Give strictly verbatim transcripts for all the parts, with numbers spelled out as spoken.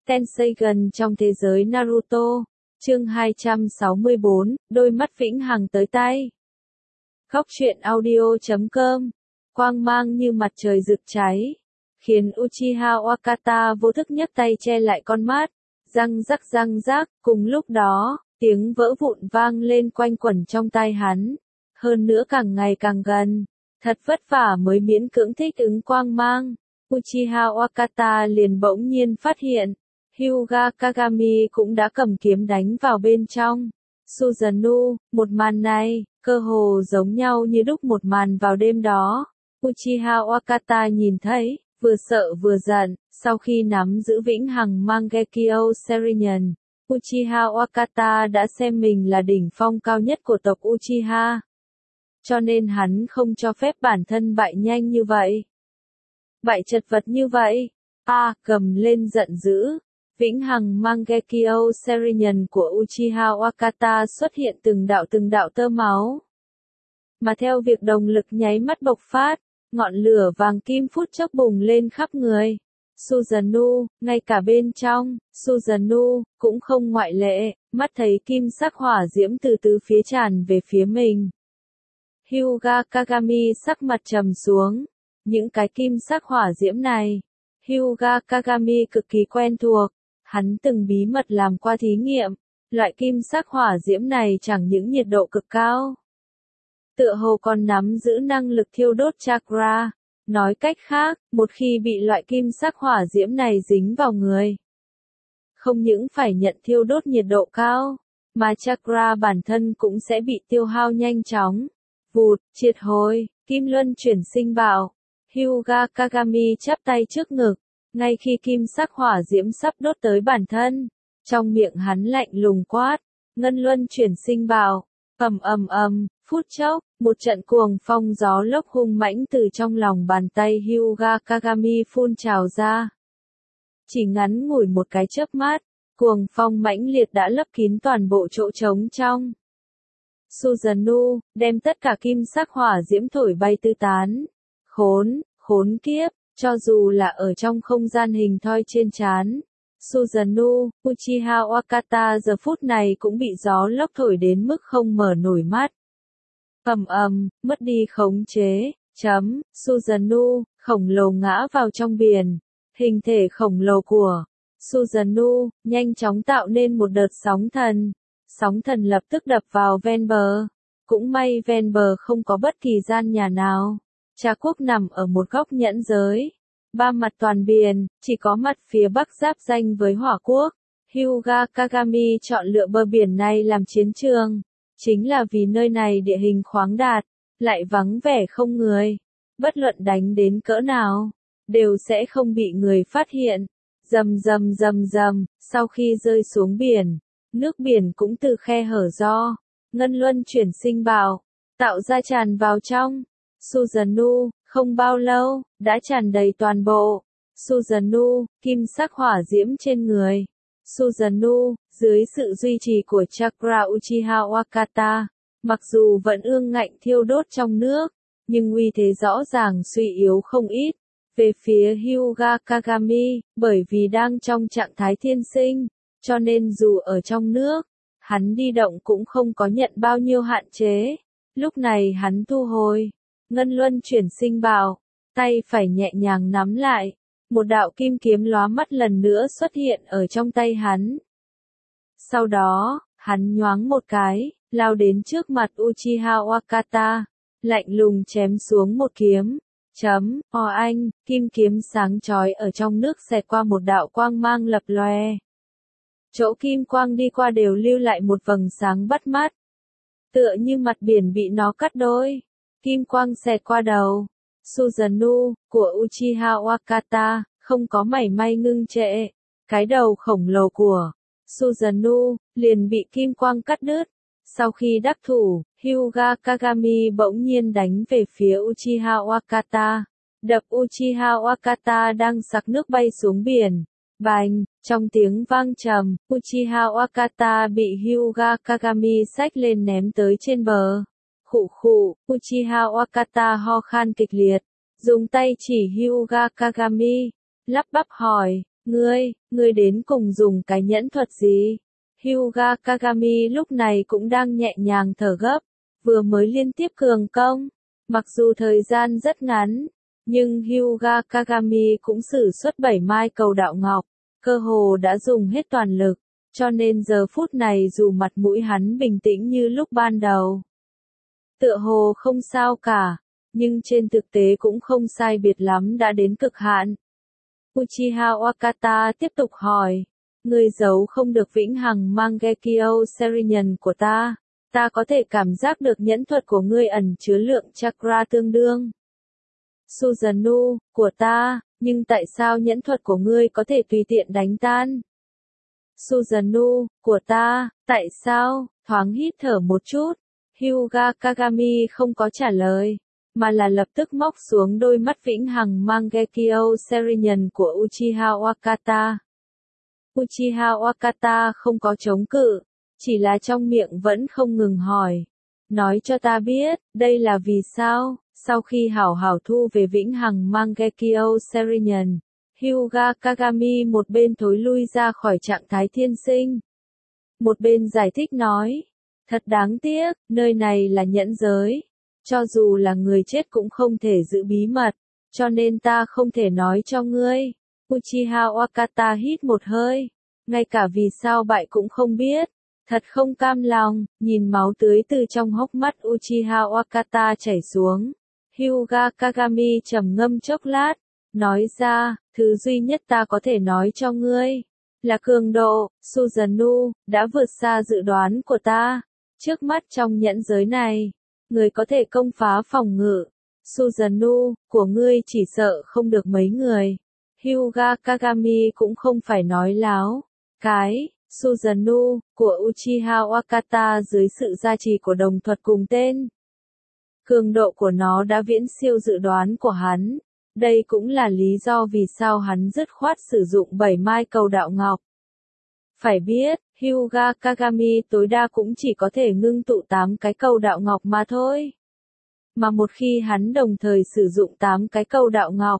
Tenseigan trong thế giới Naruto. Chương hai trăm sáu mươi bốn, đôi mắt vĩnh hằng tới tay. Góc truyện audio chấm com. Quang mang như mặt trời rực cháy, khiến Uchiha Wakata vô thức nhấc tay che lại con mắt. Răng rắc răng rắc, cùng lúc đó, tiếng vỡ vụn vang lên quanh quẩn trong tai hắn. Hơn nữa càng ngày càng gần, thật vất vả mới miễn cưỡng thích ứng quang mang. Uchiha Wakata liền bỗng nhiên phát hiện, Hyuga Kagami cũng đã cầm kiếm đánh vào bên trong. Susanoo, một màn này, cơ hồ giống nhau như đúc một màn vào đêm đó. Uchiha Wakata nhìn thấy, vừa sợ vừa giận, sau khi nắm giữ vĩnh hằng Mangekyo Sharingan, Uchiha Wakata đã xem mình là đỉnh phong cao nhất của tộc Uchiha. Cho nên hắn không cho phép bản thân bại nhanh như vậy. Bại chật vật như vậy. A, à, cầm lên giận dữ. Vĩnh hằng Mangekyo Sharingan của Uchiha Wakata xuất hiện từng đạo từng đạo tơ máu. Mà theo việc động lực nháy mắt bộc phát, ngọn lửa vàng kim phút chốc bùng lên khắp người. Susanoo, ngay cả bên trong, Susanoo, cũng không ngoại lệ, mắt thấy kim sắc hỏa diễm từ từ phía tràn về phía mình. Hyuga Kagami sắc mặt trầm xuống. Những cái kim sắc hỏa diễm này, Hyuga Kagami cực kỳ quen thuộc. Hắn từng bí mật làm qua thí nghiệm, loại kim sắc hỏa diễm này chẳng những nhiệt độ cực cao, tựa hồ còn nắm giữ năng lực thiêu đốt chakra. Nói cách khác, một khi bị loại kim sắc hỏa diễm này dính vào người, không những phải nhận thiêu đốt nhiệt độ cao, mà chakra bản thân cũng sẽ bị tiêu hao nhanh chóng. Vụt, triệt hồi, kim luân chuyển sinh bảo. Hyuga Kagami chắp tay trước ngực. Ngay khi kim sắc hỏa diễm sắp đốt tới bản thân, trong miệng hắn lạnh lùng quát, ngân luân chuyển sinh bảo. Ầm ầm ầm, phút chốc, một trận cuồng phong gió lốc hung mãnh từ trong lòng bàn tay Hyuga Kagami phun trào ra. Chỉ ngắn ngủi một cái chớp mắt, cuồng phong mãnh liệt đã lấp kín toàn bộ chỗ trống trong. Susanoo, đem tất cả kim sắc hỏa diễm thổi bay tứ tán. Khốn, khốn kiếp. Cho dù là ở trong không gian hình thoi trên trán, Susanoo, Uchiha Wakata giờ phút này cũng bị gió lốc thổi đến mức không mở nổi mắt. Ầm ầm, mất đi khống chế, chấm, Susanoo, khổng lồ ngã vào trong biển. Hình thể khổng lồ của Susanoo, nhanh chóng tạo nên một đợt sóng thần. Sóng thần lập tức đập vào ven bờ. Cũng may ven bờ không có bất kỳ gian nhà nào. Trà quốc nằm ở một góc nhẫn giới. Ba mặt toàn biển, chỉ có mặt phía bắc giáp ranh với hỏa quốc. Hyuga Kagami chọn lựa bờ biển này làm chiến trường. Chính là vì nơi này địa hình khoáng đạt, lại vắng vẻ không người. Bất luận đánh đến cỡ nào, đều sẽ không bị người phát hiện. Rầm rầm rầm rầm, sau khi rơi xuống biển, nước biển cũng từ khe hở do ngân luân chuyển sinh bảo, tạo ra tràn vào trong. Susanoo, không bao lâu, đã tràn đầy toàn bộ. Susanoo, kim sắc hỏa diễm trên người. Susanoo, dưới sự duy trì của chakra Uchiha Wakata, mặc dù vẫn ương ngạnh thiêu đốt trong nước, nhưng uy thế rõ ràng suy yếu không ít. Về phía Hyuga Kagami, bởi vì đang trong trạng thái thiên sinh, cho nên dù ở trong nước, hắn đi động cũng không có nhận bao nhiêu hạn chế. Lúc này hắn thu hồi ngân luân chuyển sinh bảo, tay phải nhẹ nhàng nắm lại, một đạo kim kiếm lóa mắt lần nữa xuất hiện ở trong tay hắn. Sau đó, hắn nhoáng một cái, lao đến trước mặt Uchiha Wakata, lạnh lùng chém xuống một kiếm. Chấm, o anh, kim kiếm sáng chói ở trong nước xẹt qua một đạo quang mang lập lòe. Chỗ kim quang đi qua đều lưu lại một vầng sáng bắt mắt. Tựa như mặt biển bị nó cắt đôi. Kim quang xẹt qua đầu. Susanoo, của Uchiha Wakata, không có mảy may ngưng trệ. Cái đầu khổng lồ của Susanoo, liền bị kim quang cắt đứt. Sau khi đắc thủ, Hyuga Kagami bỗng nhiên đánh về phía Uchiha Wakata. Đập Uchiha Wakata đang sặc nước bay xuống biển. Bành, trong tiếng vang trầm, Uchiha Wakata bị Hyuga Kagami xách lên ném tới trên bờ. Khụ khụ, Uchiha Wakata ho khan kịch liệt, dùng tay chỉ Hyuga Kagami, lắp bắp hỏi, Ngươi, ngươi đến cùng dùng cái nhẫn thuật gì? Hyuga Kagami lúc này cũng đang nhẹ nhàng thở gấp, vừa mới liên tiếp cường công. Mặc dù thời gian rất ngắn, nhưng Hyuga Kagami cũng sử xuất bảy mai cầu đạo ngọc, cơ hồ đã dùng hết toàn lực, cho nên giờ phút này dù mặt mũi hắn bình tĩnh như lúc ban đầu. Tựa hồ không sao cả, nhưng trên thực tế cũng không sai biệt lắm đã đến cực hạn. Uchiha Wakata tiếp tục hỏi, ngươi giấu không được vĩnh hằng Mangekyo Sharingan của ta, ta có thể cảm giác được nhẫn thuật của ngươi ẩn chứa lượng chakra tương đương Susanoo của ta, nhưng tại sao nhẫn thuật của ngươi có thể tùy tiện đánh tan Susanoo của ta, tại sao? Thoáng hít thở một chút, Hyuga Kagami không có trả lời, mà là lập tức móc xuống đôi mắt vĩnh hằng Mangekyo Sharingan của Uchiha Wakata. Uchiha Wakata không có chống cự, chỉ là trong miệng vẫn không ngừng hỏi. Nói cho ta biết, đây là vì sao? Sau khi hảo hảo thu về vĩnh hằng Mangekyo Sharingan, Hyuga Kagami một bên thối lui ra khỏi trạng thái thiên sinh. Một bên giải thích nói, thật đáng tiếc, nơi này là nhẫn giới. Cho dù là người chết cũng không thể giữ bí mật, cho nên ta không thể nói cho ngươi. Uchiha Wakata hít một hơi, ngay cả vì sao bại cũng không biết. Thật không cam lòng, nhìn máu tươi từ trong hốc mắt Uchiha Wakata chảy xuống. Hyuga Kagami trầm ngâm chốc lát, nói ra, thứ duy nhất ta có thể nói cho ngươi, là cường độ, Susanoo, đã vượt xa dự đoán của ta. Trước mắt trong nhẫn giới này, người có thể công phá phòng ngự, Susanoo, của ngươi chỉ sợ không được mấy người. Hyuga Kagami cũng không phải nói láo. Cái, Susanoo, của Uchiha Wakata dưới sự gia trì của đồng thuật cùng tên. Cường độ của nó đã viễn siêu dự đoán của hắn. Đây cũng là lý do vì sao hắn dứt khoát sử dụng bảy mai cầu đạo ngọc. Phải biết, Hyuga Kagami tối đa cũng chỉ có thể ngưng tụ tám cái cầu đạo ngọc mà thôi. Mà một khi hắn đồng thời sử dụng tám cái cầu đạo ngọc,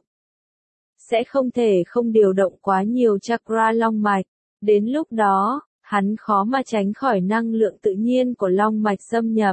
sẽ không thể không điều động quá nhiều chakra long mạch. Đến lúc đó, hắn khó mà tránh khỏi năng lượng tự nhiên của long mạch xâm nhập.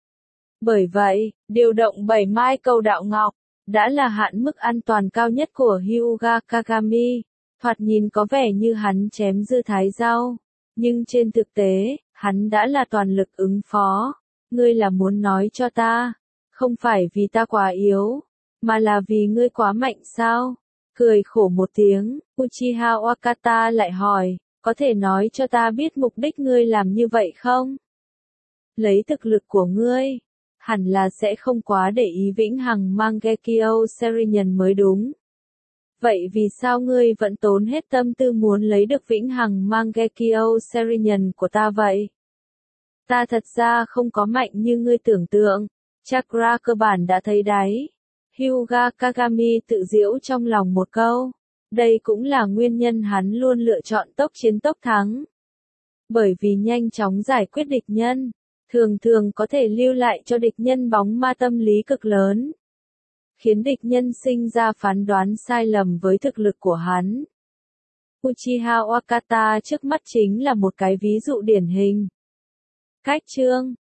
Bởi vậy, điều động bảy mai cầu đạo ngọc đã là hạn mức an toàn cao nhất của Hyuga Kagami. Thoạt nhìn có vẻ như hắn chém dưa thái rau, nhưng trên thực tế, hắn đã là toàn lực ứng phó. Ngươi là muốn nói cho ta, không phải vì ta quá yếu, mà là vì ngươi quá mạnh sao? Cười khổ một tiếng, Uchiha Wakata lại hỏi, có thể nói cho ta biết mục đích ngươi làm như vậy không? Lấy thực lực của ngươi, hẳn là sẽ không quá để ý vĩnh hằng Mangekyo Sharingan mới đúng. Vậy vì sao ngươi vẫn tốn hết tâm tư muốn lấy được vĩnh hằng Mangekyo Sharingan của ta vậy? Ta thật ra không có mạnh như ngươi tưởng tượng, chakra cơ bản đã thấy đáy. Hyuga Kagami tự giễu trong lòng một câu. Đây cũng là nguyên nhân hắn luôn lựa chọn tốc chiến tốc thắng. Bởi vì nhanh chóng giải quyết địch nhân, thường thường có thể lưu lại cho địch nhân bóng ma tâm lý cực lớn, khiến địch nhân sinh ra phán đoán sai lầm với thực lực của hắn. Uchiha Wakata trước mắt chính là một cái ví dụ điển hình. Cách chương